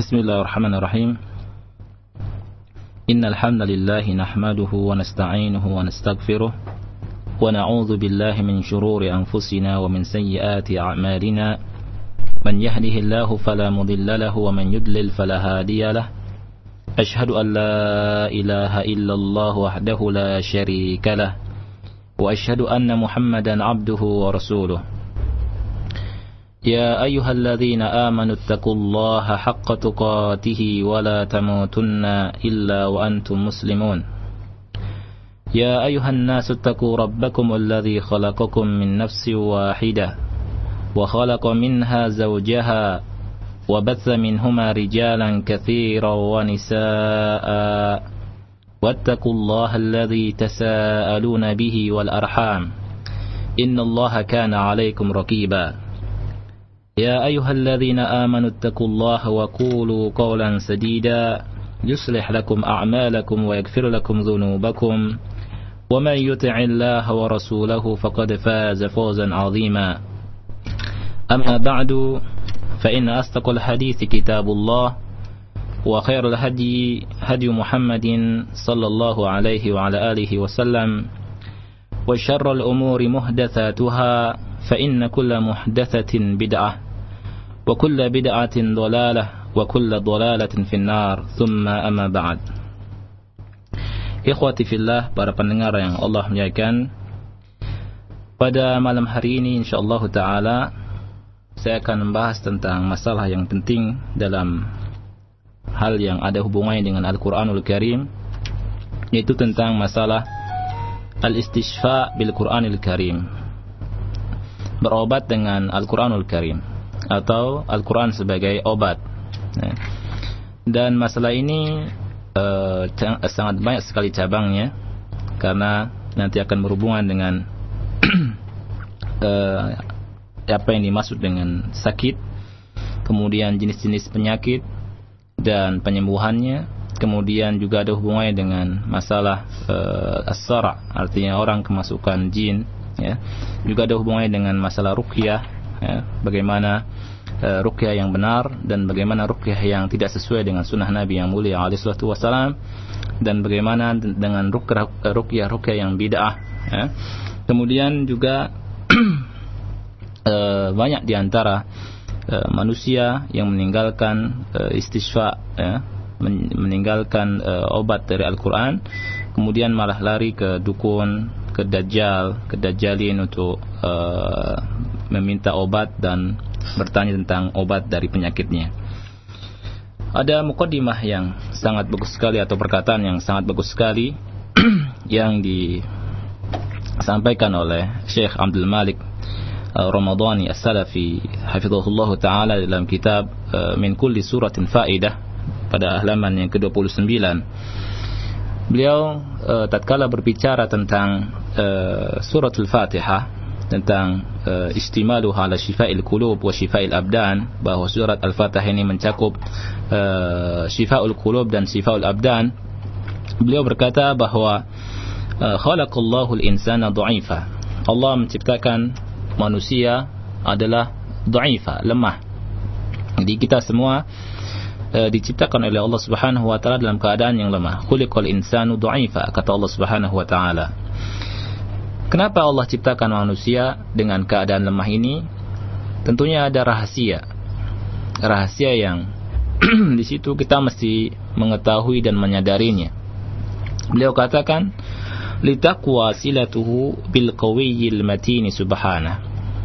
Bismillahirrahmanirrahim. Innal hamdalillah nahmaduhu wa nasta'inuhu wa nastaghfiruh wa na'udzu billahi min shururi anfusina wa min sayyiati a'malina. Man yahdihillahu fala mudilla lahu wa man yudlil fala hadiya lahu. Ashhadu an la ilaha illallah wahdahu la syarika lah wa ashhadu anna Muhammadan 'abduhu wa rasuluh. يا أيها الذين آمنوا اتقوا الله حق تقاته ولا تموتن إلا وأنتم مسلمون. يا أيها الناس اتقوا ربكم الذي خلقكم من نفس واحدة وخلق منها زوجها وبث منهما رجالا كثيرا ونساء واتقوا الله الذي تساءلون به والأرحام إن الله كان عليكم رقيبا. يا أيها الذين آمنوا اتقوا الله وقولوا قولا سديدا يصلح لكم أعمالكم ويغفر لكم ذنوبكم ومن يطع الله ورسوله فقد فاز فوزا عظيما. أما بعد فإن أصدق الحديث كتاب الله وخير الهدي هدي محمد صلى الله عليه وعلى آله وسلم وشر الأمور محدثاتها فإن كل محدثة بدعة وكل بدعة ضلالة وكل ضلالة في النار ثم أما بعد. Ikhwati fillah, para pendengar yang Allah muliakan, pada malam hari ini insyaallah ta'ala saya akan membahas tentang masalah yang penting dalam hal yang ada hubungannya dengan Al-Quranul Karim, yaitu tentang masalah al-istishfa bil Quranil Karim, berobat dengan Al-Quranul Karim atau Al-Quran sebagai obat. Dan masalah ini sangat banyak sekali cabangnya, karena nanti akan berhubungan dengan apa yang dimaksud dengan sakit, kemudian jenis-jenis penyakit dan penyembuhannya, kemudian juga ada hubungannya dengan masalah as-sara', artinya orang kemasukan jin, ya. Juga ada hubungannya dengan masalah ruqyah, ya, bagaimana ruqyah yang benar dan bagaimana ruqyah yang tidak sesuai dengan sunnah Nabi yang mulia alaihi salatu wasalam, dan bagaimana dengan ruqyah yang bid'ah, ya. Kemudian juga banyak diantara manusia yang meninggalkan istishfa, ya, meninggalkan obat dari Al-Quran, kemudian malah lari ke dukun, ke dajjalin untuk meminta obat dan bertanya tentang obat dari penyakitnya. Ada muqaddimah yang sangat bagus sekali atau perkataan yang sangat bagus sekali yang disampaikan oleh Syekh Abdul Malik Ramadhani As-Salafi hafizahullah ta'ala dalam kitab Min Kulli Suratin Faidah pada halaman yang ke-29. Beliau tatkala berbicara tentang suratul Fatihah, tentang istimaluha ala syifa'il qulub wa syifa'il abdan, bahwa surat Al-Fatihah ini mencakup syifa'ul qulub dan syifa'ul abdan. Beliau berkata bahwa khalaqallahu al-insana dha'ifa, Allah menciptakan manusia adalah dha'ifa, lemah. Jadi kita semua diciptakan oleh Allah Subhanahu wa taala dalam keadaan yang lemah. Khuliqal insanu dha'ifa, kata Allah Subhanahu wa taala. Kenapa Allah ciptakan manusia dengan keadaan lemah ini? Tentunya ada rahasia yang di situ kita mesti mengetahui dan menyadarinya. Beliau katakan, litaqwa silatuhu bil qawiyyil matin subhanahu.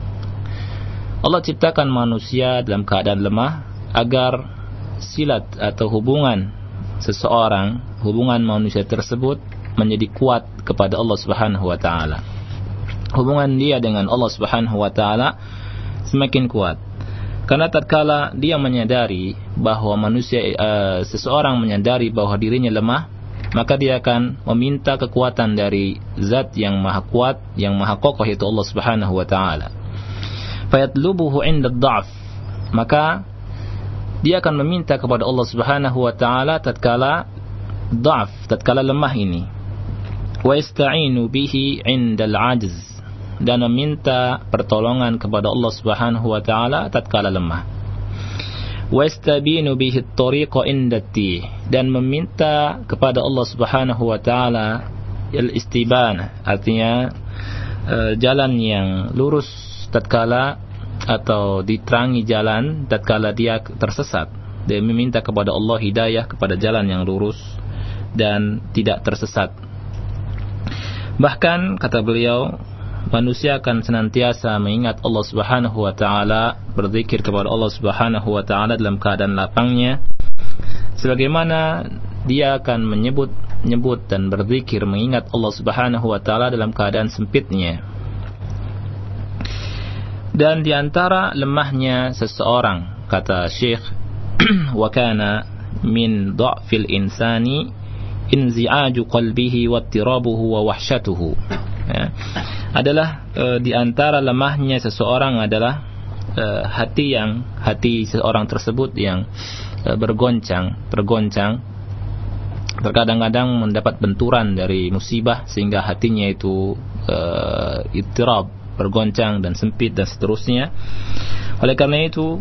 Allah ciptakan manusia dalam keadaan lemah agar silat atau hubungan seseorang, hubungan manusia tersebut menjadi kuat kepada Allah Subhanahu wa taala. Hubungan dia dengan Allah Subhanahu wa taala semakin kuat. Karena tatkala dia menyadari bahwa seseorang menyadari bahwa dirinya lemah, maka dia akan meminta kekuatan dari zat yang maha kuat, yang maha kokoh, yaitu Allah Subhanahu wa taala. Fayatlubuhu 'inda ad-dha'f, maka dia akan meminta kepada Allah Subhanahu wa taala tatkala dha'f, tatkala lemah ini. Wa yasta'inu bihi 'inda al-'ajz, dan meminta pertolongan kepada Allah Subhanahu wa taala tatkala lemah. wastabinu bihi at-tariqa indati, dan meminta kepada Allah Subhanahu wa taala al-istibanah, artinya jalan yang lurus tatkala atau diterangi jalan tatkala dia tersesat. Dia meminta kepada Allah hidayah kepada jalan yang lurus dan tidak tersesat. Bahkan kata beliau, manusia akan senantiasa mengingat Allah Subhanahu wa taala, berzikir kepada Allah Subhanahu wa taala dalam keadaan lapangnya, sebagaimana dia akan menyebut dan berzikir mengingat Allah Subhanahu wa taala dalam keadaan sempitnya. Dan di antara lemahnya seseorang, kata Syekh, wa kana min dha'fil insani inzi'aju qalbihi wa ittirabuhu wa wahsyatuhu, ya, adalah di antara lemahnya seseorang adalah hati seseorang tersebut yang tergoncang, terkadang-kadang mendapat benturan dari musibah sehingga hatinya itu ittirab, bergoncang dan sempit dan seterusnya. Oleh karena itu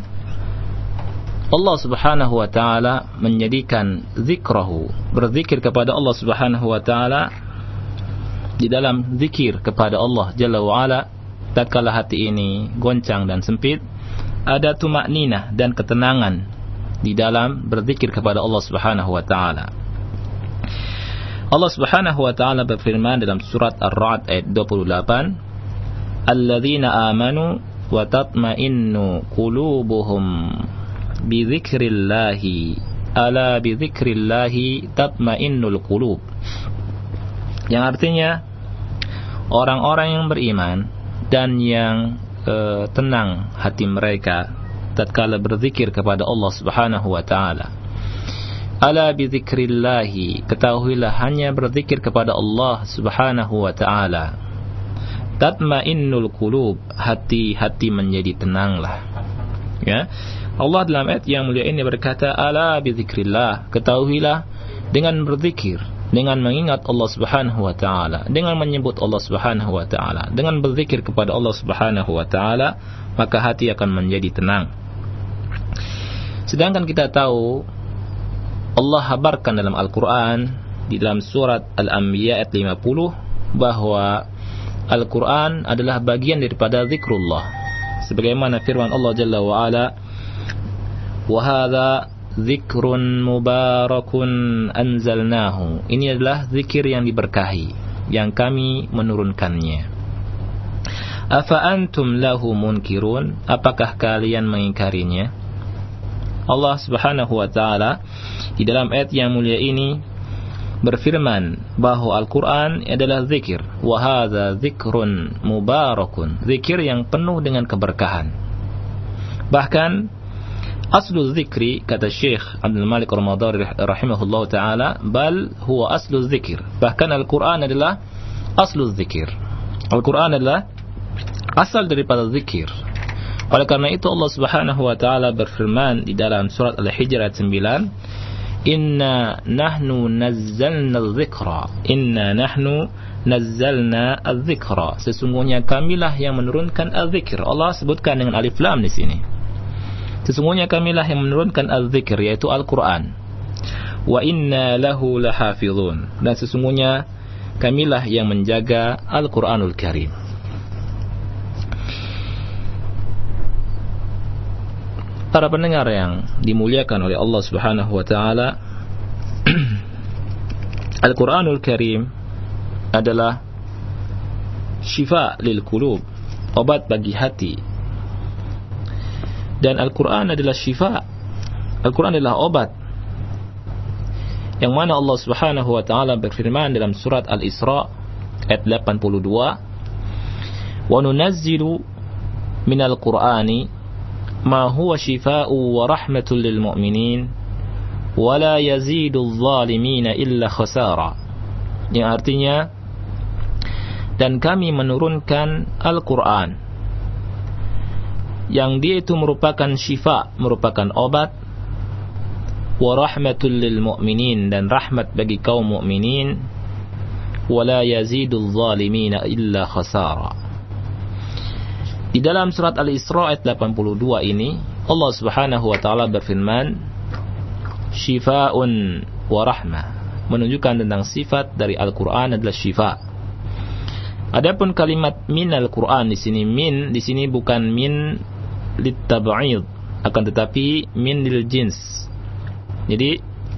Allah Subhanahu wa taala menjadikan zikrahu, berzikir kepada Allah Subhanahu wa taala, di dalam zikir kepada Allah Jalla wa Ala, tatkala hati ini goncang dan sempit, ada tumakninah dan ketenangan di dalam berzikir kepada Allah Subhanahu wa taala. Allah Subhanahu wa taala berfirman dalam surat Ar-Ra'd ayat 28, alladzina amanu wa tatma'innu qulubuhum bi dzikrillahi, ala bi dzikrillahi tatma'innul qulub, yang artinya orang-orang yang beriman dan yang tenang hati mereka tatkala berzikir kepada Allah Subhanahu wa taala. Ala bi dzikrillahi, ketahuilah hanya berzikir kepada Allah Subhanahu wa taala, tatmainnul qulub, hati-hati menjadi tenanglah. Ya, Allah dalam ayat yang mulia ini berkata, ala bi dzikrillah, ketahuilah dengan berzikir, dengan mengingat Allah Subhanahu wa taala, dengan menyebut Allah Subhanahu wa taala, dengan berzikir kepada Allah Subhanahu wa taala, maka hati akan menjadi tenang. Sedangkan kita tahu Allah habarkan dalam Al-Quran, di dalam surat Al-Anbiya ayat 50, bahwa Al-Quran adalah bagian daripada zikrullah, sebagaimana firman Allah Jalla wa Ala, wa hadza zikrun mubarakun anzalnahu, ini adalah zikir yang diberkahi yang kami menurunkannya. Afa antum lahu munkirun, apakah kalian mengingkarinya? Allah Subhanahu wa taala di dalam ayat yang mulia ini berfirman bahwa Al-Quran adalah zikir, wa hadza zikrun mubarakun, zikir yang penuh dengan keberkahan. Bahkan aslu zikri, kata Syekh Abdul Malik Ramadhani rahimahullah ta'ala, bal huwa aslu zikir, bahkan Al-Quran adalah aslu zikir. Al-Quran adalah asal daripada zikir. Oleh karena itu Allah Subhanahu wa ta'ala berfirman di dalam surat Al-Hijr ayat 9, inna nahnu nazzalna al-zikra, inna nahnu nazzalna al-zikra, sesungguhnya kamilah yang menurunkan al-zikr. Allah sebutkan dengan alif lam di sini. Sesungguhnya kamilah yang menurunkan al-zikr, yaitu Al-Quran. Wa inna lahu lahafizun, dan sesungguhnya kamilah yang menjaga Al-Quranul Karim. Para pendengar yang dimuliakan oleh Allah Subhanahu wa taala, Al-Quranul Karim adalah syifa lil qulub, obat bagi hati. Dan Al-Quran adalah syifa, Al-Quran adalah obat, yang mana Allah Subhanahu wa taala berfirman dalam surat Al-Isra ayat 82, wa nunazzilu minal qur'ani ma huwa shifaa'u wa rahmatul lil mu'minin wa la yazidul zalimina illa khasara, yang artinya, dan kami menurunkan Al-Quran yang dia itu merupakan syifa, merupakan obat, wa rahmatul lil mu'minin, dan rahmat bagi kaum mukminin, wa la yazidul zalimina illa khasara. Di dalam surat Al-Isra ayat 82 ini Allah Subhanahu wa taala berfirman, "Shifaa'un wa rahmah," menunjukkan tentang sifat dari Al-Qur'an adalah syifa. Adapun kalimat min Al-Qur'an di sini bukan min litab'id, akan tetapi min lil jins. Jadi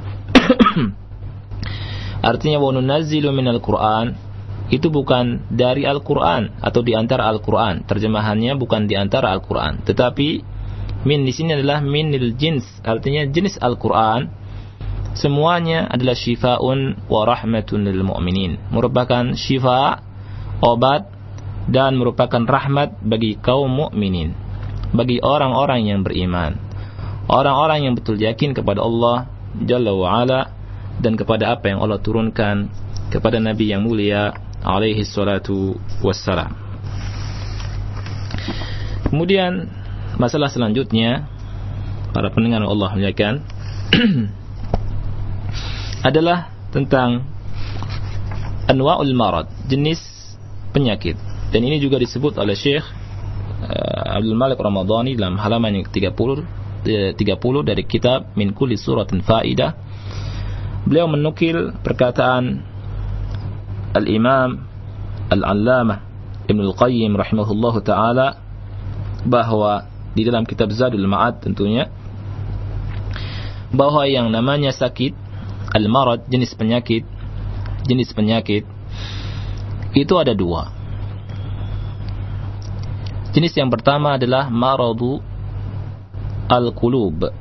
artinya wa nunazzilu minal Qur'an itu bukan dari Al-Qur'an atau di antara Al-Qur'an. Terjemahannya bukan di antara Al-Qur'an, tetapi min di sini adalah min lil jins, artinya jenis Al-Qur'an semuanya adalah syifaun wa rahmatun lil mu'minin, merupakan syifa, obat, dan merupakan rahmat bagi kaum mukminin, bagi orang-orang yang beriman, orang-orang yang betul yakin kepada Allah Jalla wa Ala dan kepada apa yang Allah turunkan kepada Nabi yang mulia alaihi salatu wassalam. Kemudian masalah selanjutnya, para pendengar Allah muliakan, adalah tentang anwa'ul marad, jenis penyakit. Dan ini juga disebut oleh Syekh Abdul Malik Ramadhani dalam halaman yang 30 dari kitab Min Kulli Suratin Faidah. Beliau menukil perkataan Al-Imam Al-Allamah Ibnul Qayyim rahimahullahu ta'ala, bahwa di dalam kitab Zadul Ma'ad tentunya, bahwa yang namanya sakit, al-marad, jenis penyakit itu ada dua. Jenis yang pertama adalah maradu al-qulub.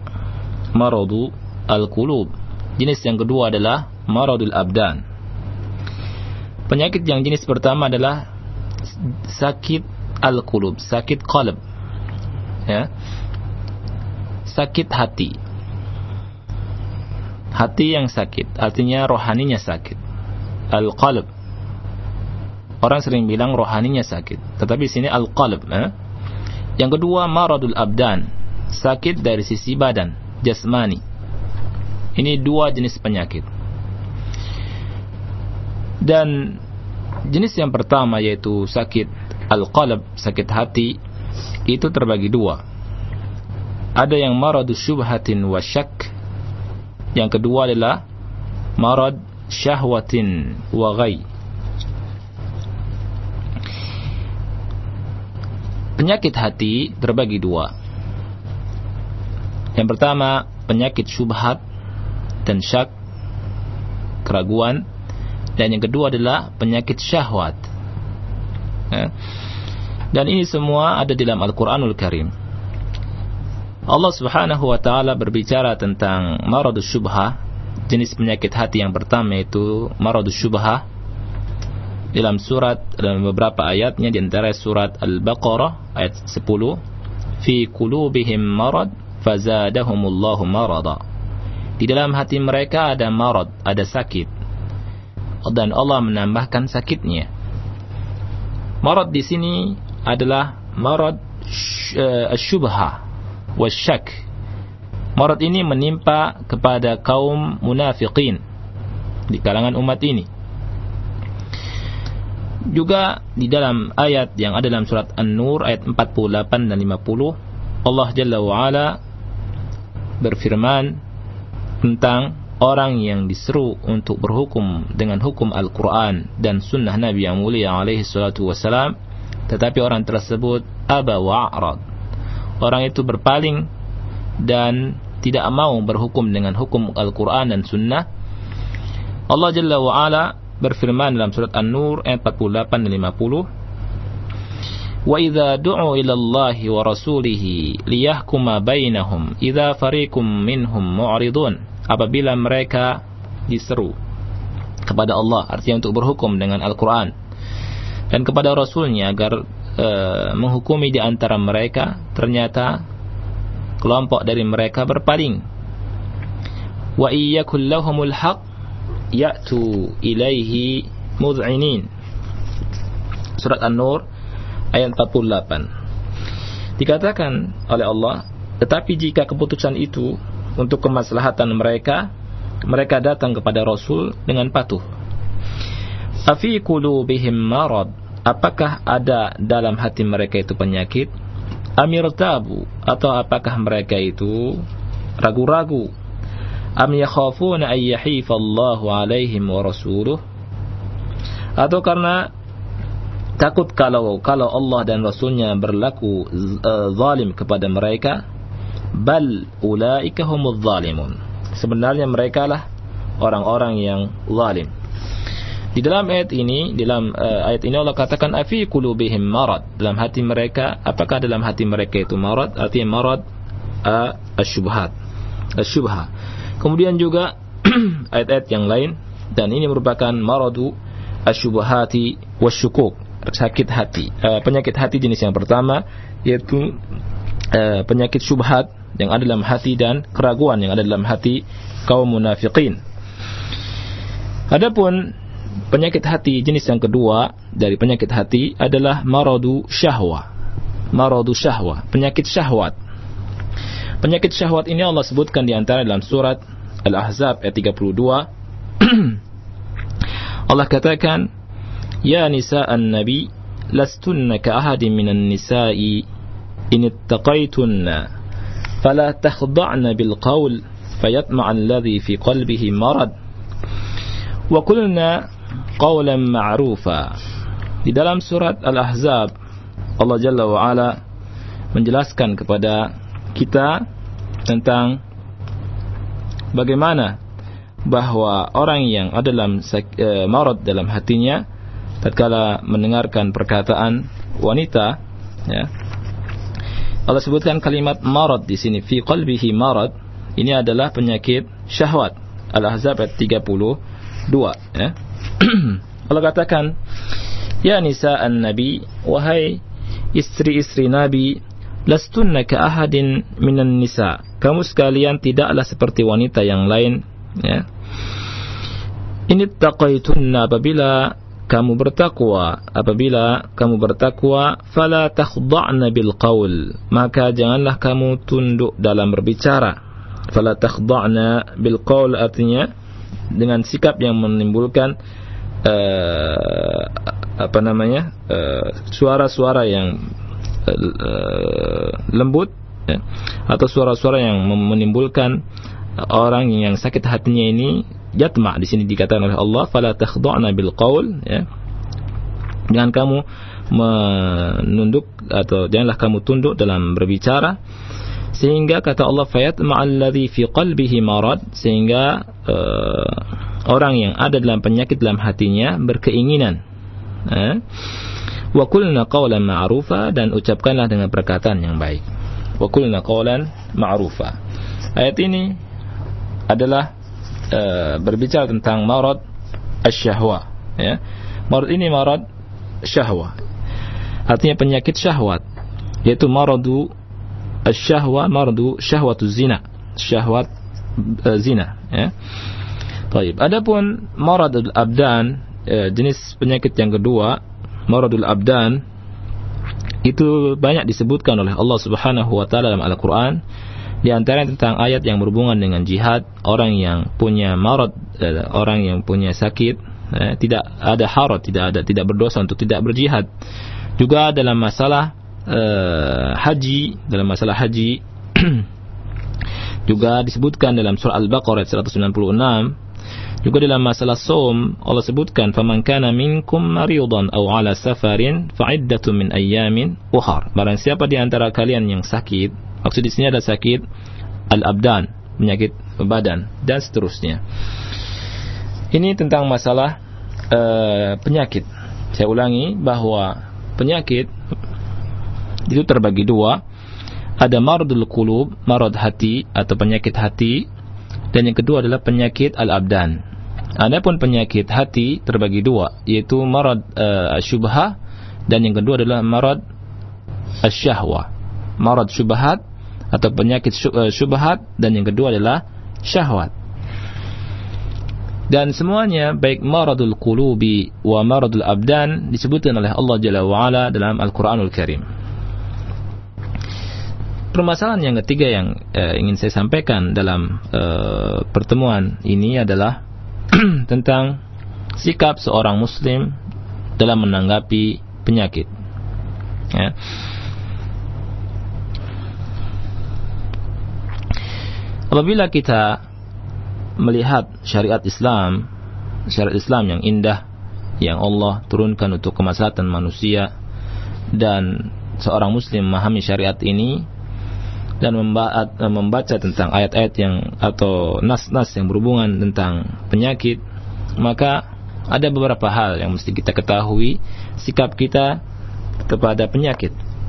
Jenis yang kedua adalah maradul abdan. Penyakit yang jenis pertama adalah sakit al-qulub, sakit qalb, ya, sakit hati yang sakit, artinya rohaninya sakit. Al-qalb, orang sering bilang rohaninya sakit, tetapi sini al-qalb, ya. Yang kedua maradul abdan, sakit dari sisi badan, jasmani. Ini dua jenis penyakit. Dan jenis yang pertama yaitu sakit al-qalb, sakit hati, itu terbagi dua. Ada yang maradus syubhatin wa syak, yang kedua adalah marad syahwatin wa ghai. Penyakit hati terbagi dua. Yang pertama penyakit syubhat dan syak, keraguan, dan yang kedua adalah penyakit syahwat, ya. Dan ini semua ada dalam Al-Quranul Karim. Allah Subhanahu wa ta'ala berbicara tentang maradus syubhah, jenis penyakit hati yang pertama itu maradus syubhah, dalam beberapa ayatnya, di antara surat Al-Baqarah ayat 10, fi qulubihim marad fazadahumullahu marada. Di dalam hati mereka ada marad, ada sakit, dan Allah menambahkan sakitnya. Marad di sini adalah marad syubhah wasyak. Marad ini menimpa kepada kaum munafiqin di kalangan umat ini. Juga di dalam ayat yang ada dalam surat An-Nur ayat 48 dan 50, Allah Jalla wa'ala berfirman tentang orang yang diseru untuk berhukum dengan hukum Al-Quran dan sunnah Nabi yang mulia alaihi salatu wassalam, tetapi orang tersebut aba wa'rad, orang itu berpaling dan tidak mau berhukum dengan hukum Al-Quran dan sunnah. Allah Jalla wa'ala berfirman dalam surat An-Nur ayat 48 dan 50, wa idza du'u ila Allahi wa rasulihi liyahkuma bainahum idza fariqum minhum mu'ridun. Apabila mereka diseru kepada Allah, artinya untuk berhukum dengan Al-Quran, dan kepada Rasulnya agar menghukumi di antara mereka, ternyata kelompok dari mereka berpaling. Wa iyyakul lahumul haq ya'tu ilaihi mud'inin. Surat An-Nur ayat 48. Dikatakan oleh Allah, tetapi jika keputusan itu untuk kemaslahatan mereka, mereka datang kepada Rasul dengan patuh. Afi qulubihim marad, apakah ada dalam hati mereka itu penyakit? amirtabu, atau apakah mereka itu ragu-ragu, am yakhafuna an yahifallahu alaihim wa rasuluh, atau karena takut kalau Allah dan Rasulnya berlaku zalim kepada mereka. Bal ulaika humudz zalimun, sebenarnya mereka lah orang-orang yang zalim. Di dalam ayat ini, Allah katakan afi qulubihim marad, dalam hati mereka, apakah dalam hati mereka itu marad? Artinya marad asyubhat, asyubha. Kemudian juga ayat-ayat yang lain, dan ini merupakan maradu asyubhati wasyukuk, sakit hati, penyakit hati jenis yang pertama, yaitu penyakit syubhat yang ada dalam hati dan keraguan yang ada dalam hati kaum munafiqin. Adapun penyakit hati jenis yang kedua dari penyakit hati adalah maradu syahwah. Maradu syahwah, penyakit syahwat. Penyakit syahwat ini Allah sebutkan di antara dalam surat Al-Ahzab ayat 32. Allah katakan, ya nisa'an nabi lastunna ka ahadin minan nisa'i in ittaqaytunna fala takhda'na bil qawl fayatma'a alladhi fi qalbihi marad wa qulna qawlan ma'rufa. Di dalam surat Al-Ahzab, Allah Jalla wa Ala menjelaskan kepada kita tentang bagaimana bahwa orang yang ada dalam marad dalam hatinya tatkala mendengarkan perkataan wanita, ya, Allah sebutkan kalimat marad di sini, fi qalbihi marad, ini adalah penyakit syahwat. Al-Ahzab ayat 32, ya. Allah katakan, ya nisa'an nabi, wahai istri-istri nabi, lastunna ka ahadin minan nisa, kamu sekalian tidaklah seperti wanita yang lain, ya. In ittaqaytunna, apabila kamu bertakwa, fala takhda'na bil qaul, maka janganlah kamu tunduk dalam berbicara. Fala takhda'na bil qaul artinya dengan sikap yang menimbulkan suara-suara yang lembut, ya, atau suara-suara yang menimbulkan orang yang sakit hatinya ini yatma. Di sini dikatakan oleh Allah, fala takhda'na bil qaul, ya. Jangan kamu menunduk atau janganlah kamu tunduk dalam berbicara, sehingga kata Allah fayatma alladhi fi qalbihi marad, sehingga orang yang ada dalam penyakit dalam hatinya berkeinginan. Wa qulna qawlan ma'rufa, dan ucapkanlah dengan perkataan yang baik. Wa qulna qawlan ma'rufa. Ayat ini adalah berbicara tentang marad asyahwah, ya. Marad ini marad syahwah, artinya penyakit syahwat, yaitu maradu asyahwah, maradu syahwatu zina, syahwat zina, ya. Baik. Adapun maradul abdan, jenis penyakit yang kedua, maradul abdan, itu banyak disebutkan oleh Allah Subhanahu wa taala dalam Al-Qur'an. Di antara tentang ayat yang berhubungan dengan jihad, orang yang punya marad, orang yang punya sakit, tidak ada harat, tidak berdosa untuk tidak berjihad. Juga dalam masalah haji, juga disebutkan dalam surah Al-Baqarah 196. Juga dalam masalah saum, Allah sebutkan, faman kana minkum maridan aw ala safarin fa'iddatun min ayyamin ukhar. Barang siapa di antara kalian yang sakit, maksud di sini ada sakit al-abdan, penyakit badan, dan seterusnya. Ini tentang masalah penyakit. Saya ulangi bahwa penyakit itu terbagi dua. Ada maradul qulub, marad hati atau penyakit hati, dan yang kedua adalah penyakit al-abdan. Adapun penyakit hati terbagi dua, yaitu marad syubhah, dan yang kedua adalah marad asyahwah. Marad syubhat atau penyakit syubhat, dan yang kedua adalah syahwat. Dan semuanya baik maradul qulubi wa maradul abdan disebutkan oleh Allah Jalla wa Ala dalam Al-Qur'anul Karim. Permasalahan yang ketiga yang ingin saya sampaikan dalam pertemuan ini adalah tentang sikap seorang muslim dalam menanggapi penyakit, ya. Apabila kita melihat syariat Islam yang indah yang Allah turunkan untuk kemaslahatan manusia, dan seorang muslim memahami syariat ini dan membaca tentang ayat-ayat yang atau nas-nas yang berhubungan tentang penyakit, maka ada beberapa hal yang mesti kita ketahui sikap kita kepada penyakit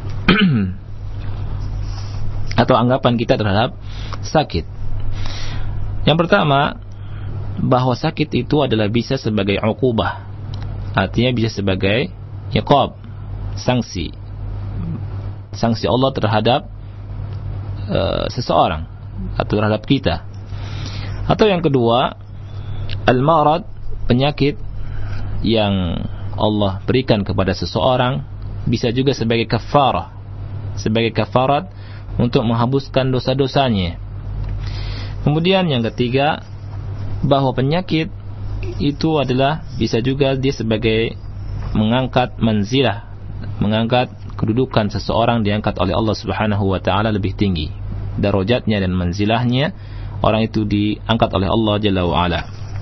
atau anggapan kita terhadap sakit. Yang pertama, bahwa sakit itu adalah bisa sebagai uqubah, artinya bisa sebagai iqab, sanksi Allah terhadap seseorang atau terhadap kita. Atau yang kedua, al-marad, penyakit yang Allah berikan kepada seseorang bisa juga sebagai kafarah, sebagai kafarat untuk menghapuskan dosa-dosanya. Kemudian yang ketiga, bahwa penyakit itu adalah bisa juga dia sebagai mengangkat manzilah, mengangkat kedudukan seseorang, diangkat oleh Allah Subhanahu wa taala lebih tinggi darajatnya dan manzilahnya, orang itu diangkat oleh Allah Jalla wa Ala.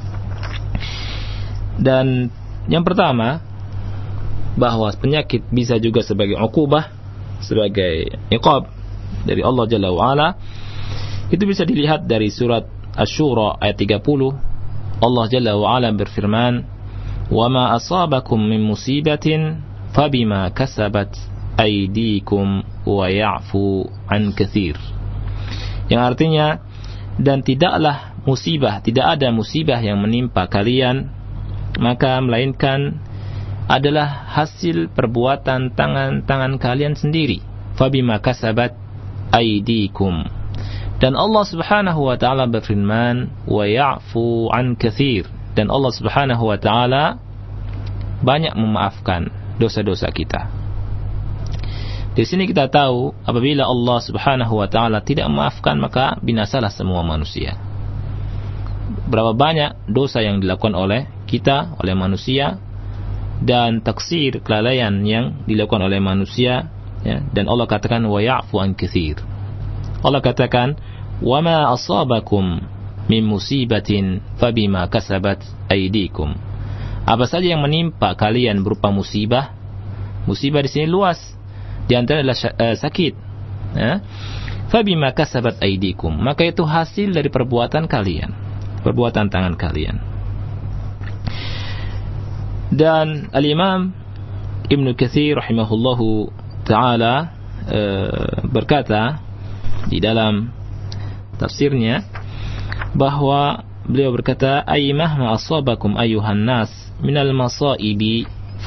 Dan yang pertama, bahwa penyakit bisa juga sebagai uqubah, sebagai iqab dari Allah Jalla wa Ala. Itu bisa dilihat dari surat Asy-Syura ayat 30. Allah Jalla wa Ala berfirman, "Wa ma asabakum min musibatin fabima kasabat aydikum wa ya'fu an katsir." Yang artinya, dan tidaklah musibah, tidak ada musibah yang menimpa kalian maka melainkan adalah hasil perbuatan tangan-tangan kalian sendiri. Fabima kasabat aydikum. Dan Allah Subhanahu wa taala berfirman, wa ya'fu an katsir, dan Allah Subhanahu wa taala banyak memaafkan dosa-dosa kita. Di sini kita tahu apabila Allah Subhanahu wa taala tidak memaafkan, maka binasalah semua manusia. Berapa banyak dosa yang dilakukan oleh kita, oleh manusia, dan taksir, kelalaian yang dilakukan oleh manusia, ya, dan Allah katakan wa ya'fu an katsir. Allah katakan, "Wa ma asabakum min musibatin fabima kasabat aydikum." Apa saja yang menimpa kalian berupa musibah. Musibah di sini luas. Di antara adalah sakit. Ya. Fabima kasabat aydikum. Maka itu hasil dari perbuatan kalian, perbuatan tangan kalian. Dan Al-Imam Ibnu Katsir rahimahullahu taala berkata di dalam tafsirnya bahwa beliau berkata, aymahma asabakum ayyuhan nas minal masaibi fa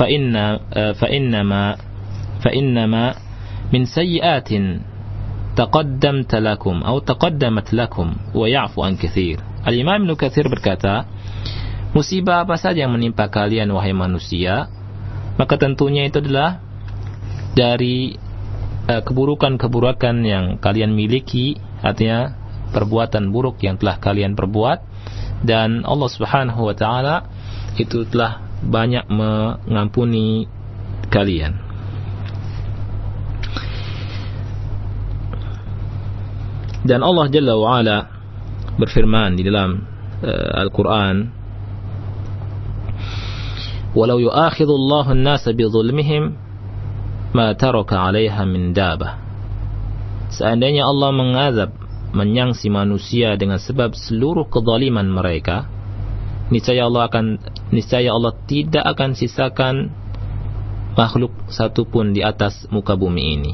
innama min sayyi'atin taqaddamat lakum wa ya'fu an katsir. Al-Imam Ibnu Katsir berkata, musibah apa saja yang menimpa kalian wahai manusia, maka tentunya itu adalah dari keburukan-keburukan yang kalian miliki, artinya perbuatan buruk yang telah kalian perbuat, dan Allah Subhanahu wa taala itu telah banyak mengampuni kalian. Dan Allah Jalla wa Ala berfirman di dalam Al-Qur'an, "Walau yu'akhidullahu an-nasa bi dhulmihim ma taraka 'alaiha min dabah." Seandainya Allah mengazab, menyangsi manusia dengan sebab seluruh kezaliman mereka, niscaya Allah tidak akan sisakan makhluk satupun di atas muka bumi ini.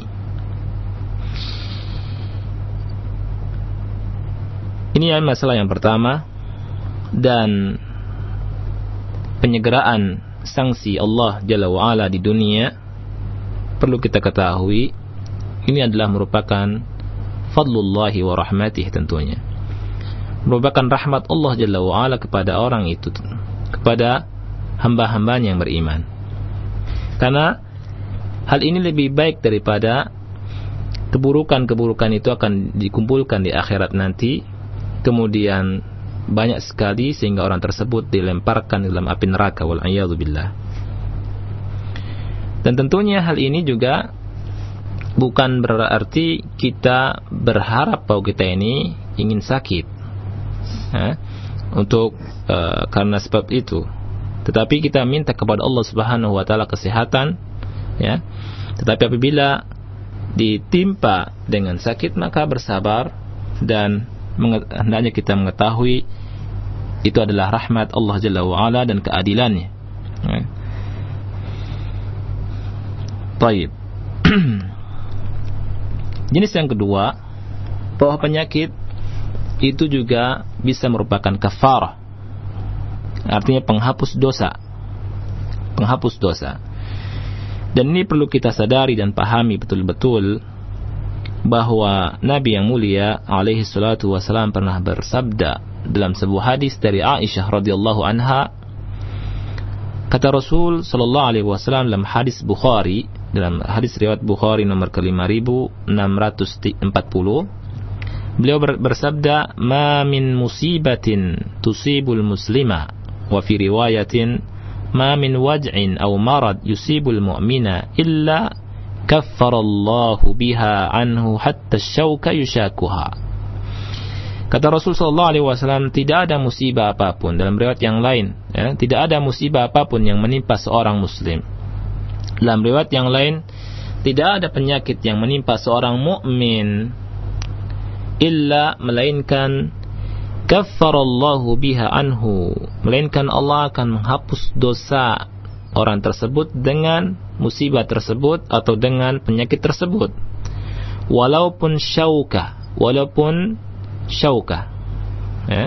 Ini masalah yang pertama. Dan penyegeraan sanksi Allah Jalla wa'ala di dunia, perlu kita ketahui, ini adalah merupakan fadlullahi wa rahmatih, tentunya merupakan rahmat Allah Jalla wa'ala kepada orang itu, kepada hamba-hambanya yang beriman. Karena hal ini lebih baik daripada keburukan-keburukan itu akan dikumpulkan di akhirat nanti, kemudian banyak sekali sehingga orang tersebut dilemparkan dalam api neraka, wal-'iyadzu billah. Dan tentunya hal ini juga bukan berarti kita berharap bahwa kita ini ingin sakit, untuk karena sebab itu. Tetapi kita minta kepada Allah Subhanahu wa taala kesehatan, ya. Tetapi apabila ditimpa dengan sakit, maka bersabar, dan hendaknya kita mengetahui itu adalah rahmat Allah Jalla wa Ala dan keadilannya. Baik. Jenis yang kedua, bahwa penyakit itu juga bisa merupakan kafarah, artinya penghapus dosa. Penghapus dosa. Dan ini perlu kita sadari dan pahami betul-betul bahwa Nabi yang mulia alaihi salatu wasalam pernah bersabda dalam sebuah hadis dari Aisyah radhiyallahu anha. Kata Rasul sallallahu alaihi wasallam dalam hadis Bukhari, dalam hadis riwayat Bukhari nomor ke-5640, beliau bersabda, "Ma min musibatin tusibul muslima, wa fi riwayatin ma min waj'in aw marad yusibul mu'mina illa kaffarallahu biha anhu hatta syauka yushakuha." Kata Rasul sallallahu alaihi wasallam, tidak ada musibah apapun, dalam riwayat yang lain, ya, tidak ada musibah apapun yang menimpa seorang muslim. Dalam riwayat yang lain, tidak ada penyakit yang menimpa seorang mukmin illa, melainkan kaffarallahu biha anhu, melainkan Allah akan menghapus dosa orang tersebut dengan musibah tersebut atau dengan penyakit tersebut, walaupun syauka, ya,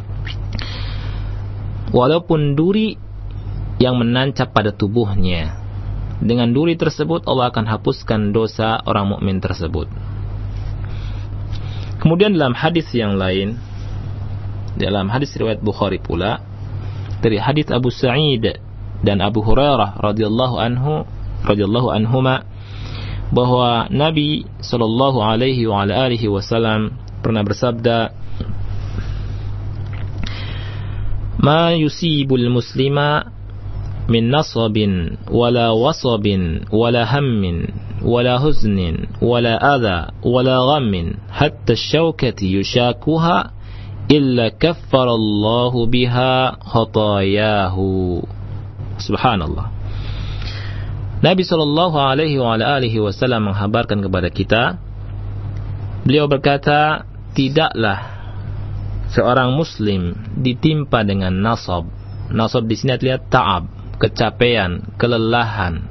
walaupun duri yang menancap pada tubuhnya. Dengan duri tersebut Allah akan hapuskan dosa orang mukmin tersebut. Kemudian dalam hadis yang lain, dalam hadis riwayat Bukhari pula, dari hadis Abu Sa'id dan Abu Hurairah radhiyallahu anhuma, bahwa Nabi sallallahu alaihi wa ala alihi wasallam pernah bersabda, "Ma yusibul muslima min nasabin wala wasabin wala hammin wala huznin wala adha wala ghammin hatta syaukati yushakuha illa kaffarallahu biha khatayahu." Subhanallah. Nabi sallallahu alaihi wa alihi wasallam menghabarkan kepada kita, beliau berkata, tidaklah seorang muslim ditimpa dengan nasab. Nasab di sini terlihat ta'ab, kecapean, kelelahan.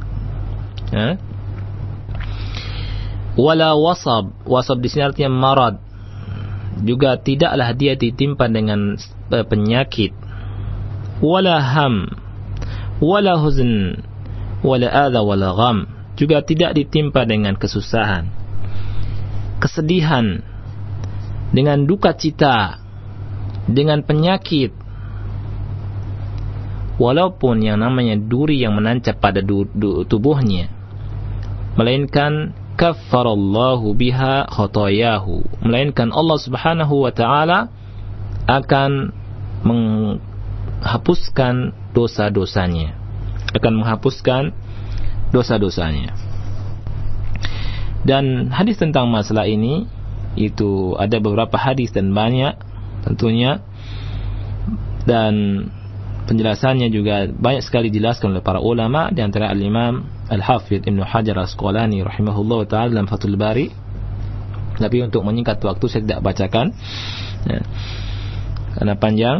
Wala wasab, wasab di sini artinya marad. Juga tidaklah dia ditimpa dengan penyakit. Wala ham, wala huzn, wala adha, wala gham. Juga tidak ditimpa dengan kesusahan, kesedihan, dengan duka cita, dengan penyakit. Walaupun yang namanya duri yang menancap pada tubuhnya, melainkan kaffarallahu biha khotoyahu, melainkan Allah Subhanahu wa ta'ala akan menghapuskan dosa-dosanya, akan menghapuskan dosa-dosanya. Dan hadis tentang masalah ini itu ada beberapa hadis dan banyak tentunya, dan penjelasannya juga banyak sekali dijelaskan oleh para ulama, di antara Al-Imam Al-Hafidh Ibnu Hajar Al-Asqalani rahimahullah ta'ala dalam Fathul Bari. Tapi untuk menyingkat waktu saya tidak bacakan, ya, karena panjang.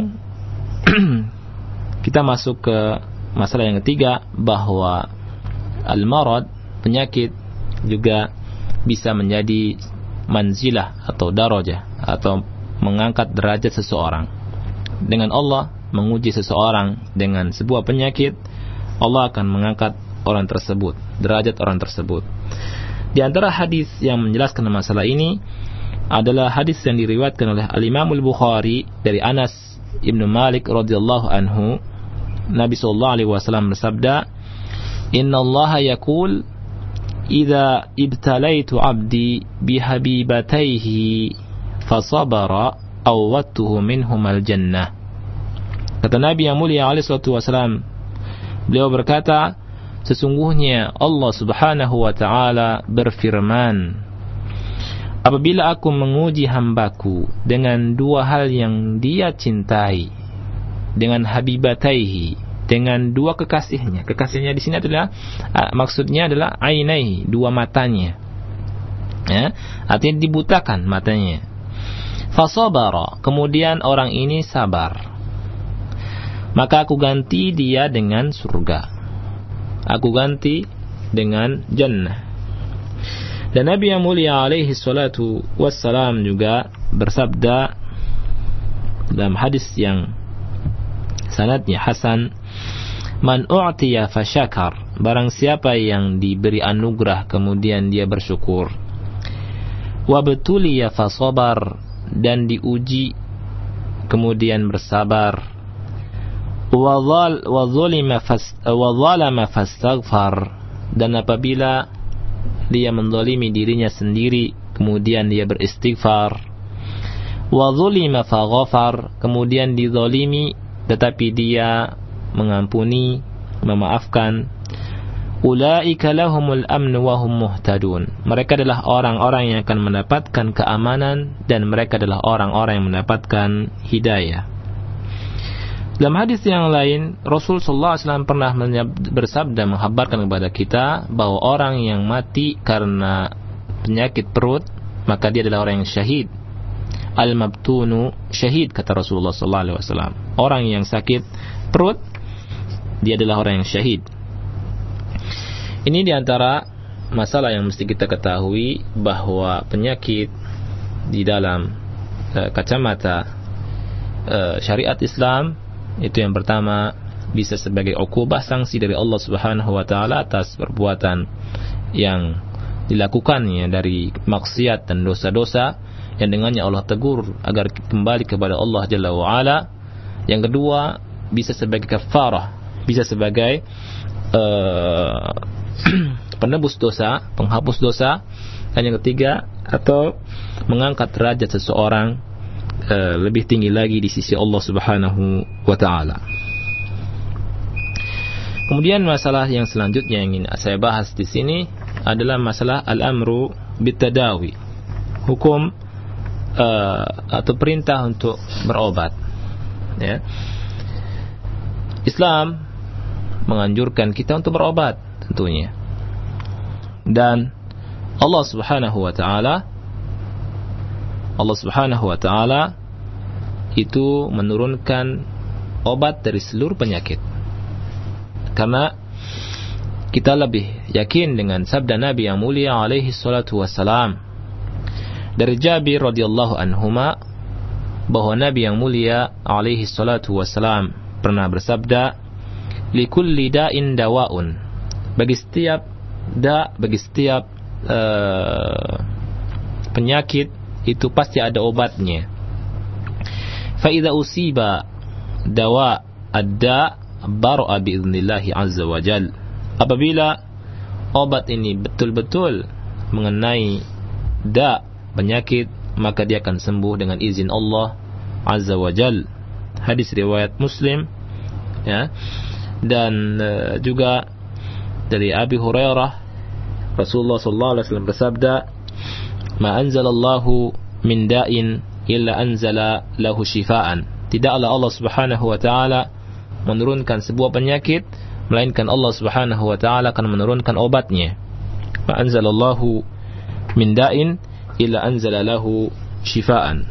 Kita masuk ke masalah yang ketiga, bahwa al-marad, penyakit, juga bisa menjadi manzilah atau darajah, atau mengangkat derajat seseorang. Dengan Allah menguji seseorang dengan sebuah penyakit, Allah akan mengangkat orang tersebut, derajat orang tersebut. Di antara hadis yang menjelaskan masalah ini adalah hadis yang diriwayatkan oleh Al-Imam Al-Bukhari dari Anas Ibn Malik radhiyallahu anhu. Nabi sallallahu alaihi wasallam bersabda, "Inna Allah yaqul, idza ibtalaitu 'abdi bihabibataihi fasabara awwatuhu minhum al-jannah." Kata Nabi yang mulia alaihi salatu wasallam, beliau berkata, sesungguhnya Allah Subhanahu wa ta'ala berfirman, apabila aku menguji hambaku dengan dua hal yang dia cintai, dengan habibataihi, dengan dua kekasihnya. Kekasihnya di sini adalah maksudnya adalah ainaihi, dua matanya. Ya, artinya dibutakan matanya. Fasabara, kemudian orang ini sabar, maka aku ganti dia dengan surga. Aku ganti dengan jannah. Dan Nabi yang mulia alaihi salatu wassalam juga bersabda dalam hadis yang sanadnya hasan, man u'tiya fasyakar, barang siapa yang diberi anugerah kemudian dia bersyukur, wabtuliya fasabar, dan diuji kemudian bersabar, wa zalama fastaghfar, dan apabila dia menzalimi dirinya sendiri kemudian dia beristighfar, wa zulima faghfar, kemudian dizalimi tetapi dia mengampuni, memaafkan, ulaika lahumul amn wa hum muhtadun, mereka adalah orang-orang yang akan mendapatkan keamanan dan mereka adalah orang-orang yang mendapatkan hidayah. Dalam hadis yang lain, Rasul sallallahu alaihi wasallam pernah bersabda, menghabarkan kepada kita bahwa orang yang mati karena penyakit perut, maka dia adalah orang yang syahid. Al-mabtunu syahid, kata Rasulullah sallallahu alaihi wasallam. Orang yang sakit perut, dia adalah orang yang syahid. Ini diantara masalah yang mesti kita ketahui, bahwa penyakit di dalam kacamata syariat Islam itu yang pertama bisa sebagai ukubah, sanksi dari Allah Subhanahu wa taala atas perbuatan yang dilakukannya dari maksiat dan dosa-dosa yang dengannya Allah tegur agar kembali kepada Allah Jalla wa Ala. Yang kedua, bisa sebagai kafarah, bisa sebagai penebus dosa, penghapus dosa. Dan yang ketiga, atau mengangkat derajat seseorang lebih tinggi lagi di sisi Allah Subhanahu wa taala. Kemudian masalah yang selanjutnya yang ingin saya bahas di sini adalah masalah al-amru bitadawi. Hukum atau perintah untuk berobat. Ya. Islam menganjurkan kita untuk berobat tentunya. Dan Allah Subhanahu wa taala itu menurunkan obat dari seluruh penyakit. Karena kita lebih yakin dengan sabda Nabi yang mulia alaihi salatu wassalam dari Jabir radhiyallahu anhuma, bahwa Nabi yang mulia alaihi salatu wassalam pernah bersabda, likulli da'in dawa'un, bagi setiap penyakit itu pasti ada obatnya. Fa idza usiba dawa ad-da' bar'a bi'idznillah azza wa jal, apabila obat ini betul-betul mengenai penyakit, maka dia akan sembuh dengan izin Allah azza wa jal. Hadis riwayat Muslim, ya. Dan juga dari Abi Hurairah, Rasulullah sallallahu alaihi wasallam bersabda, ma anzalallahu min da'in illa anzala lahu shifaan, tidaklah Allah Subhanahu wa taala menurunkan sebuah penyakit melainkan Allah Subhanahu wa taala akan menurunkan obatnya. Ma anzalallahu min da'in illa anzala lahu shifaan.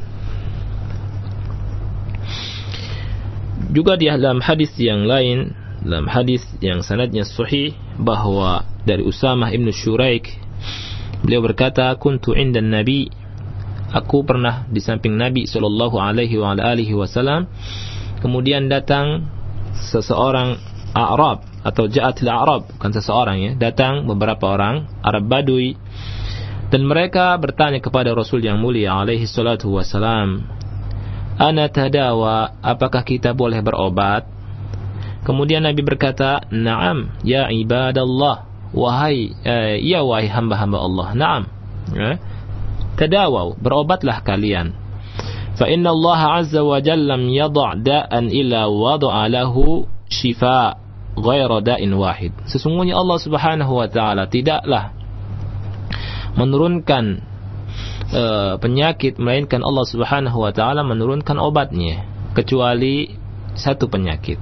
Juga di dalam hadis yang lain, dalam hadis yang sanadnya sahih, bahwa dari Usamah ibn Shuraik, beliau berkata, kuntu indan Nabi, aku pernah di samping Nabi sallallahu alaihi wa alihi wasallam, kemudian datang seseorang A'rab atau ja'atil A'rab, bukan seseorang ya, datang beberapa orang Arab Badui, dan mereka bertanya kepada Rasul yang mulia alaihi salatu wasalam, ana tadawa, apakah kita boleh berobat? Kemudian Nabi berkata, na'am ya ibadallah, wahai hamba-hamba Allah, na'am, ya, tadawaw, berobatlah kalian. Fa inna Allah azza wa jalla lam yada' da'an illa wada'a lahu shifa' ghaira da'in wahid. Sesungguhnya Allah Subhanahu wa taala tidaklah menurunkan penyakit melainkan Allah Subhanahu wa taala menurunkan obatnya kecuali satu penyakit.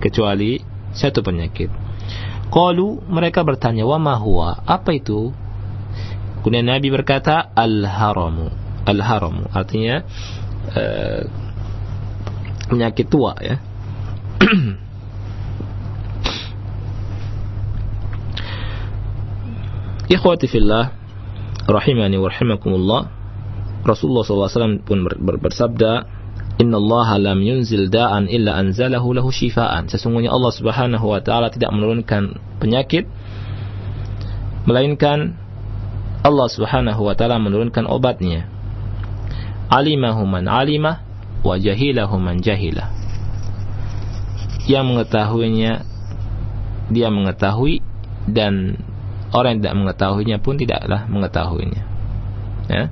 Qalu, mereka bertanya, wa ma huwa? Apa itu? Kemudian Nabi berkata, al-haramu. Al-haramu artinya penyakit tua, ya. Ikhwati fillah, rahimani wa rahimakumullah. Rasulullah SAW pun bersabda, Inna Allah lam yunzil da'an illa anzalahu lahu shifaan. Sesungguhnya Allah Subhanahu wa ta'ala tidak menurunkan penyakit, melainkan Allah Subhanahu wa ta'ala menurunkan obatnya. Alimahu man alimah wa jahilahu man jahilah. Yang mengetahuinya dia mengetahui, dan orang yang tidak mengetahuinya pun tidaklah mengetahuinya, ya.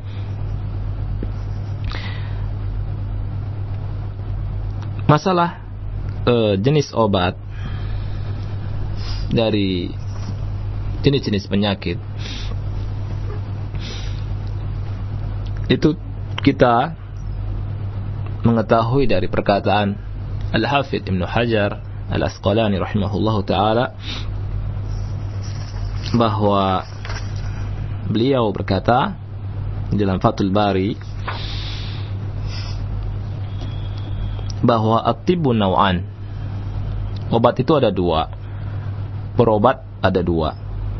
Masalah jenis obat dari jenis-jenis penyakit itu kita mengetahui dari perkataan Al-Hafidh Ibnu Hajar Al-Asqalani rahimahullahu ta'ala, bahwa beliau berkata dalam Fathul Bari bahwa at-tibbu naw'an, obat itu ada dua, berobat ada dua.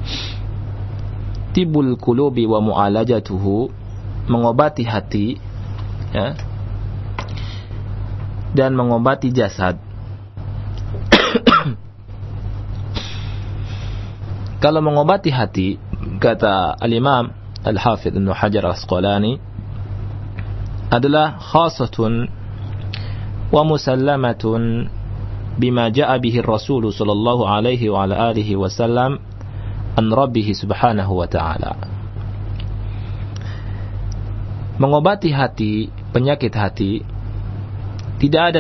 Tibbul qulubi wa mu'alajatuhu, mengobati hati, ya, dan mengobati jasad. Kalau mengobati hati, kata Al-Imam Al-Hafidh Ibnu Hajar Al-Asqalani, adalah khasatun wa musallamatun bima ja'a bihi Rasul sallallahu alaihi wa ala alihi wasallam an Rabbih subhanahu wa ta'ala. Mengobati hati, penyakit hati, tidak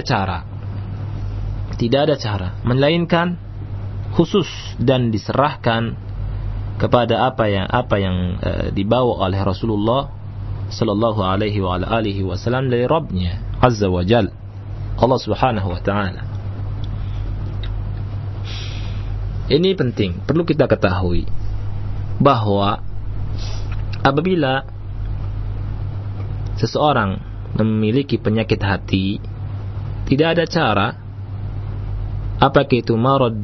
ada cara melainkan khusus dan diserahkan kepada apa yang dibawa oleh Rasulullah sallallahu alaihi wa ala alihi wasallam dari Rabbnya azza wa jal, Allah Subhanahu wa ta'ala. Ini penting, perlu kita ketahui bahwa apabila seseorang memiliki penyakit hati, tidak ada cara, apakah itu marad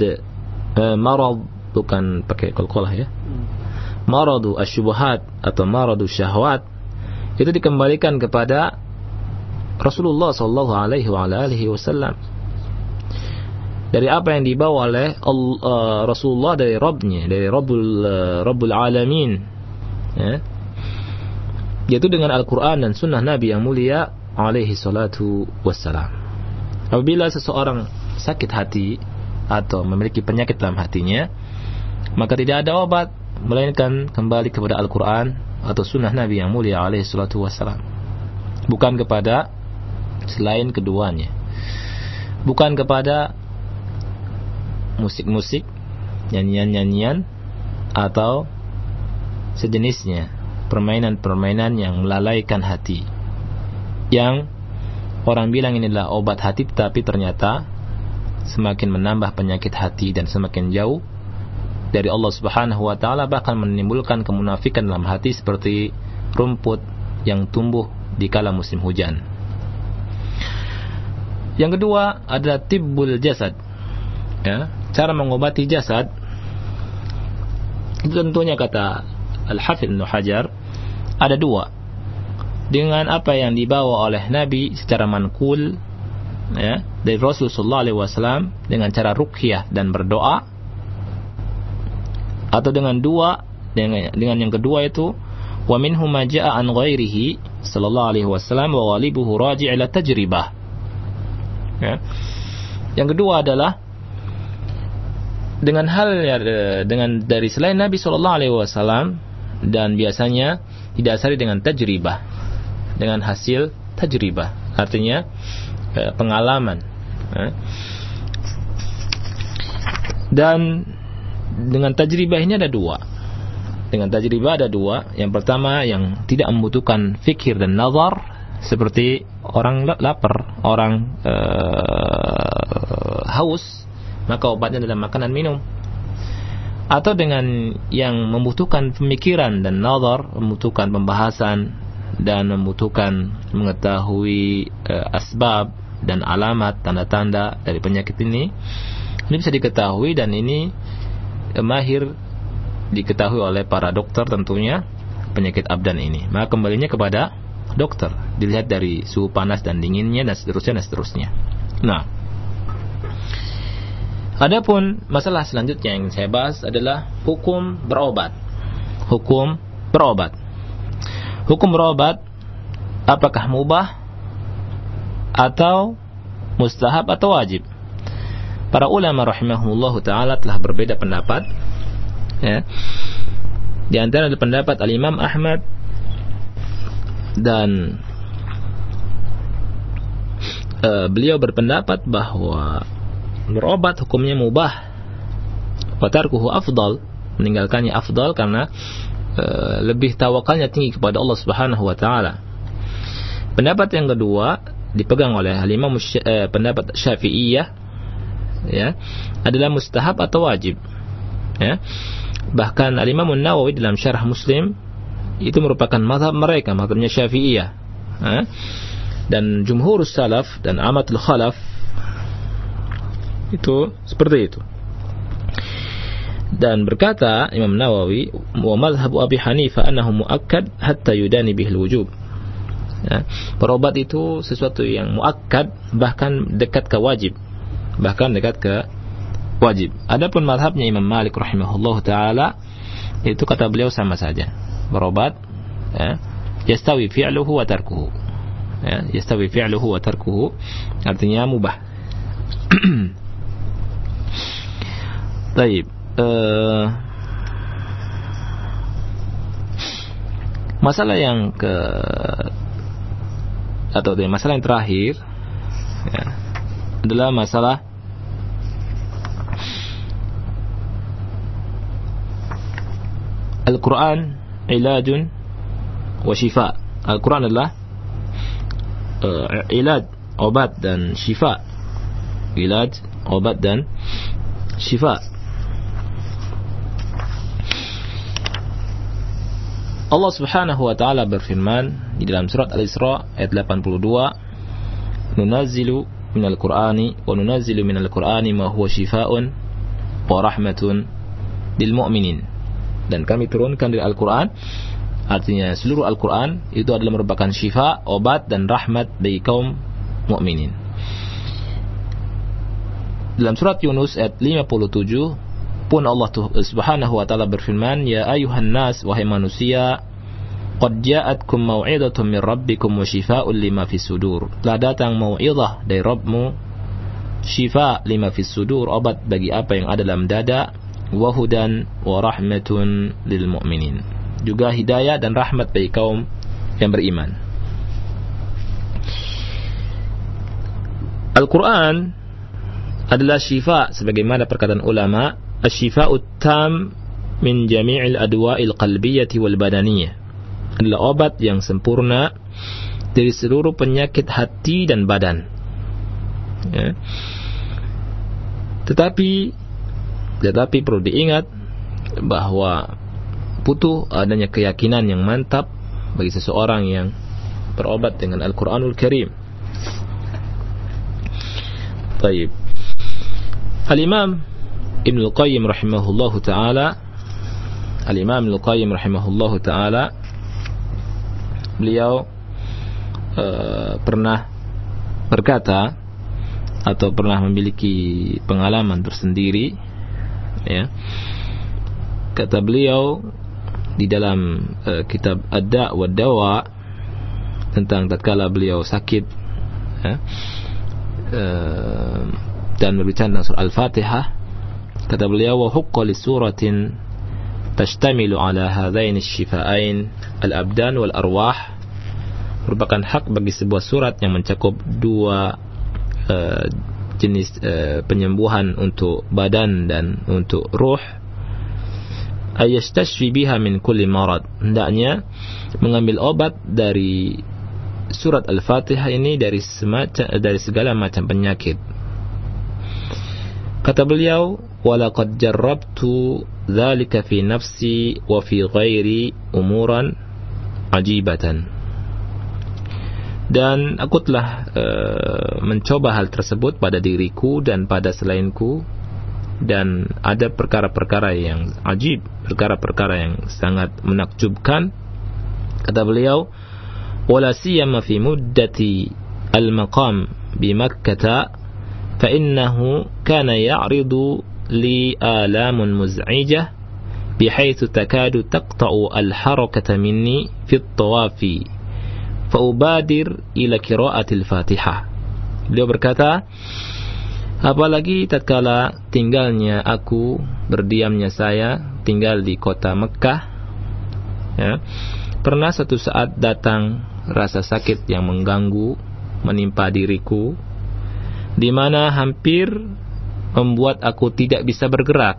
bukan pakai qalqalah, ya, maradu asyubuhat atau maradu syahwat, itu dikembalikan kepada Rasulullah sallallahu alaihi wa alihi wasallam, dari apa yang dibawa oleh Rasulullah dari Rabbnya, dari Rabbul Alamin, ya, yaitu dengan Al-Quran dan Sunnah Nabi yang mulia alaihi salatu wassalam. Apabila seseorang sakit hati atau memiliki penyakit dalam hatinya, maka tidak ada obat melainkan kembali kepada Al-Quran atau Sunnah Nabi yang mulia alaihi salatu wassalam, bukan kepada selain keduanya, bukan kepada musik-musik, nyanyian-nyanyian atau sejenisnya, permainan-permainan yang melalaikan hati, yang orang bilang inilah obat hati, tetapi ternyata semakin menambah penyakit hati dan semakin jauh dari Allah Subhanahu wa ta'ala, bahkan menimbulkan kemunafikan dalam hati seperti rumput yang tumbuh di kala musim hujan. Yang kedua adalah tibbul jasad, ya, cara mengobati jasad. Itu tentunya kata Al-Hafidh Ibnu Hajar ada dua, dengan apa yang dibawa oleh Nabi secara manqul, ya, dari Rasul sallallahu alaihi wasallam dengan cara ruqyah dan berdoa, atau dengan yang kedua itu wa minhum ma jaa an ghairihi sallallahu alaihi wasallam wa ghalibuhu raji' ila tajribah, ya. Yang kedua adalah dengan dari selain Nabi sallallahu alaihi wasallam, dan biasanya didasari dengan tajribah, dengan hasil tajribah, artinya pengalaman, ya. Dan dengan tajribah ini ada dua. dengan tajribah ada dua. Yang pertama yang tidak membutuhkan fikir dan nazar, seperti orang lapar, orang haus, maka obatnya adalah makanan minum. Atau dengan yang membutuhkan pemikiran dan nazar, membutuhkan pembahasan dan membutuhkan mengetahui asbab dan alamat, tanda-tanda dari penyakit ini bisa diketahui, dan ini mahir diketahui oleh para dokter tentunya, penyakit abdan ini. Maka kembalinya kepada dokter, dilihat dari suhu panas dan dinginnya dan seterusnya. Nah, adapun masalah selanjutnya yang saya bahas adalah hukum berobat. Hukum berobat apakah mubah atau mustahab atau wajib? Para ulama rahimahumullah ta'ala telah berbeda pendapat, ya. Di antara pendapat Al-Imam Ahmad dan beliau berpendapat bahwa berobat hukumnya mubah, wa tarkuhu afdal, meninggalkannya afdal karena lebih tawakalnya tinggi kepada Allah Subhanahu wa taala. Pendapat yang kedua dipegang oleh Al-Imam pendapat Syafi'iyah, ya, adalah mustahab atau wajib, ya. Bahkan Al-Imam An-Nawawi dalam Syarah Muslim itu merupakan mazhab mereka, mazhabnya Syafi'iyah, ya. Dan jumhurus salaf dan amatul khalaf itu seperti itu. Dan berkata Imam Nawawi, wa mazhabu Abi Hanifah annahu muakkad hatta yudani bihil wujub. Ya, berobat itu sesuatu yang muakkad, bahkan dekat ke wajib. Adapun mazhabnya Imam Malik rahimahullah taala, itu kata beliau sama saja. Berobat, ya, yastawi fi'luhu wa tarkuhu. Ya, yastawi fi'luhu wa tarkuhu artinya mubah. Baik. Masalah yang masalah yang terakhir, ya, adalah masalah Al-Quran ilajun wa shifa. Al-Quran adalah ilaj, obat, dan shifa. Ilaj, obat, dan shifa. Allah Subhanahu wa taala berfirman di dalam surat Al-Isra ayat 82, "Nunazzilu minal Qur'ani wa nunazzilu minal Qur'ani ma huwa shifaa'un wa rahmatun lil mu'minin." Dan kami turunkan dari Al-Quran, artinya seluruh Al-Quran itu adalah merupakan syifa, obat, dan rahmat bagi kaum mukminin. Dalam surat Yunus ayat 57 pun Allah Subhanahu wa taala berfirman, "Ya ayuhan nas, wahai manusia, qad ja'atkum mau'izatun min rabbikum wa shifaa'un lima fis sudur." Telah datang mau'izah dari Rabbmu, syifa lima fis sudur, obat bagi apa yang ada dalam dada, wa hudan wa rahmatun lil mu'minin, juga hidayah dan rahmat bagi kaum yang beriman. Al-Quran adalah syifa, sebagaimana perkataan ulama, asy-syifa'ut tam min jami'il adwa'il qalbiyyati wal badaniyah, adalah obat yang sempurna dari seluruh penyakit hati dan badan, ya. Tetapi perlu diingat bahwa butuh adanya keyakinan yang mantap bagi seseorang yang berobat dengan Al-Quranul Karim. Baik. Al-Imam Ibnul Qayyim rahimahullahu ta'ala, beliau pernah berkata atau pernah memiliki pengalaman tersendiri, ya. Kata beliau di dalam kitab Ad-Da' wa Dawa tentang tatkala beliau sakit, ya, dan berbicara tentang surah Al-Fatihah, kata beliau, wa huqqa li suratin tashtamilu ala hadain asy-syifa'ain al-abdan wal arwah, merupakan hak bagi sebuah surat yang mencakup dua jenis penyembuhan untuk badan dan untuk ruh, ayastashfi biha min kulli marad, hendaknya mengambil obat dari surat Al-Fatihah ini dari segala macam penyakit. Kata beliau, walaqad jarrabtu dzalika fi nafsi wa fi ghairi umuran ajibatan. Dan aku telah mencoba hal tersebut pada diriku dan pada selainku, dan ada perkara-perkara yang ajib, perkara-perkara yang sangat menakjubkan. Kata beliau, wala siyama fi muddati al-maqam bi Makkah fa innahu kana ya'ridu li alamun muz'ijah bihaythu takadu taqta'u al-harakata minni fi at-tawafi fa ubadir ila qira'ati al-Fatihah. Beliau berkata, apalagi tatkala berdiamnya saya tinggal di kota Mekah, ya, pernah satu saat datang rasa sakit yang mengganggu menimpa diriku, di mana hampir membuat aku tidak bisa bergerak,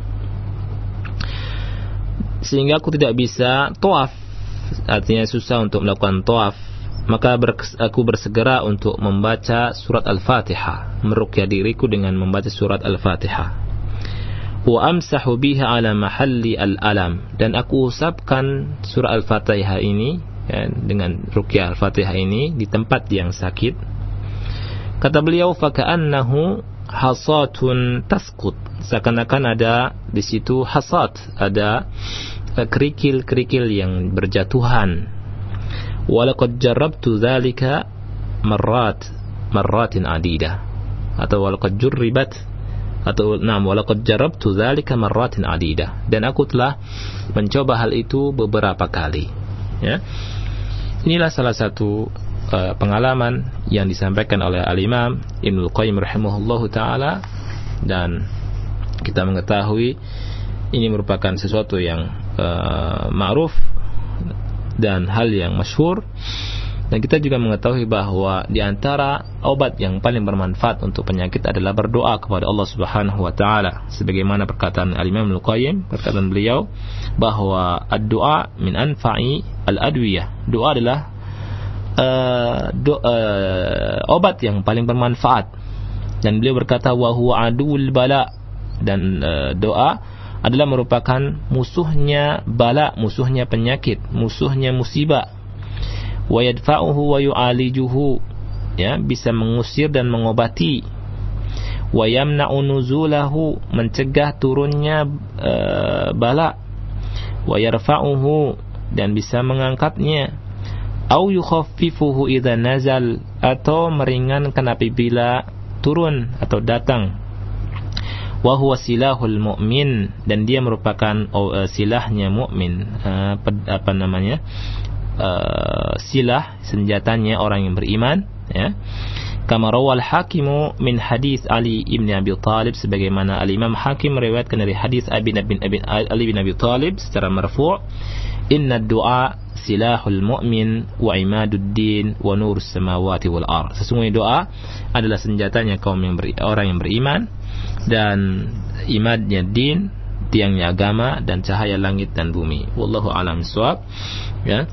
sehingga aku tidak bisa tawaf, artinya susah untuk melakukan tawaf. Maka aku bersegera untuk membaca surat Al-Fatihah, meruqyah diriku dengan membaca surat Al-Fatihah. Wa amsahu biha ala mahalli al-alam, dan aku usapkan surat Al-Fatihah ini, ya, dengan ruqyah Al-Fatihah ini di tempat yang sakit. Kata beliau, faka'annahu hasatun tasqut, seakan-akan ada di situ hasat, ada kerikil-kerikil yang berjatuhan. Walaqad jarrabtu dzalika marratin adidah, atau walaqad jarrabtu dzalika marratin adidah, dan aku telah mencoba hal itu beberapa kali, ya. Inilah salah satu pengalaman yang disampaikan oleh Al-Imam Ibnul Qayyim rahimahullahu taala, dan kita mengetahui ini merupakan sesuatu yang ma'ruf dan hal yang masyhur. Dan kita juga mengetahui bahwa di antara obat yang paling bermanfaat untuk penyakit adalah berdoa kepada Allah Subhanahu wa taala, sebagaimana perkataan Al-Imam Ibnul Qayyim, perkataan beliau bahwa ad-du'a min anfa'i al-adwiyah, doa adalah obat yang paling bermanfaat. Dan beliau berkata, wa huwa aduwwul bala, dan doa adalah merupakan musuhnya bala, musuhnya penyakit, musuhnya musibah. Wa yadfa'uhu wa yu'alijuhu, ya, bisa mengusir dan mengobati. Wa yamna'u nuzulahu, mencegah turunnya bala. Wa yarfa'uhu, dan bisa mengangkatnya. Au yukhaffifuhu idza nazal, atau meringankan apabila turun atau datang. Wa huwa silahul mu'min, dan dia merupakan silahnya mukmin, silah, senjatanya orang yang beriman, ya. Kama rawal Hakimu min hadis Ali ibn Abi Talib, sebagaimana Al-Imam Hakim meriwayatkan dari hadis Ali bin Abi Talib secara marfu', inna du'a silahul mu'min wa imaduddin wa nurus samawati wal ard. Sesungguhnya doa adalah senjatanya orang yang beriman, dan imadnya din, tiangnya agama, dan cahaya langit dan bumi. Wallahu a'lam bishawab. Ya.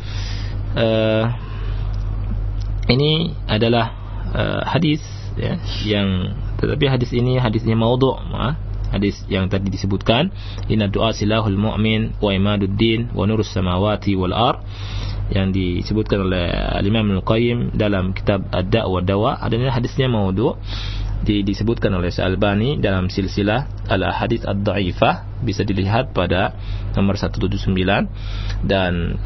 Ini adalah hadis, ya, tetapi hadis ini hadisnya maudhu', hadis yang tadi disebutkan, inna du'a silahul mu'min wa imaduddin wa nurus samawati wal ard, yang disebutkan oleh Al-Imam Al-Qayyim dalam kitab Ad-Da' wa Dawa. Adanya hadisnya maudhu', disebutkan oleh Al-Albani dalam silsilah al-ahadits ad-dha'ifah, bisa dilihat pada nomor 179. Dan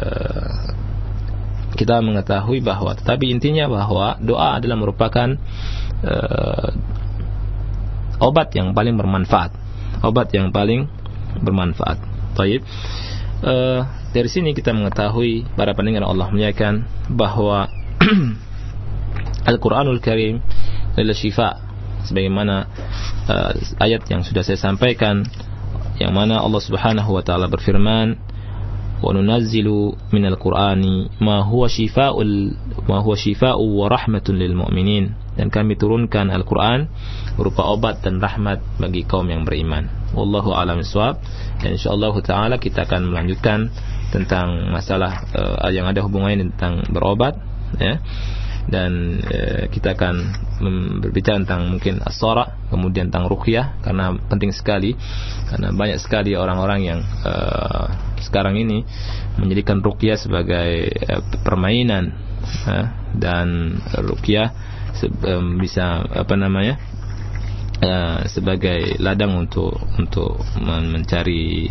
kita mengetahui bahwa, tetapi intinya bahwa doa adalah merupakan obat yang paling bermanfaat, Baik. Dari sini kita mengetahui, para pendengar Allah muliakan, bahwa Al-Quranul Karim adalah syifa, sebagaimana ayat yang sudah saya sampaikan, yang mana Allah Subhanahu wa taala berfirman, wa nunazzilu minal Qur'ani ma huwa syifaa'u wa rahmatun lil mu'minin, dan kami turunkan Al-Quran berupa obat dan rahmat bagi kaum yang beriman. wallahu a'lam bishawab. Dan insyaallah taala kita akan melanjutkan tentang masalah yang ada hubungannya tentang berobat, ya. Dan kita akan berbicara tentang mungkin as-sara, kemudian tentang ruqyah, karena penting sekali, karena banyak sekali orang-orang yang sekarang ini menjadikan ruqyah sebagai permainan, dan ruqyah bisa sebagai ladang untuk mencari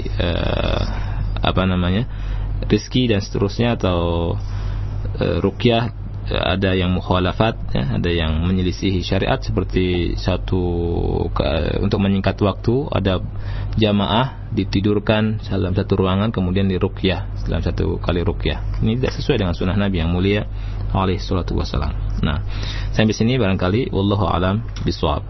rezeki dan seterusnya, atau ruqyah ada yang mukhalafat, ya, ada yang menyelisihi syariat, seperti untuk menyingkat waktu ada jamaah ditidurkan dalam satu ruangan kemudian diruqyah dalam satu kali ruqyah. Ini tidak sesuai dengan sunnah Nabi yang mulia alaihi salatu wassalam. Nah, sampai sini barangkali wallahu alam bishawab.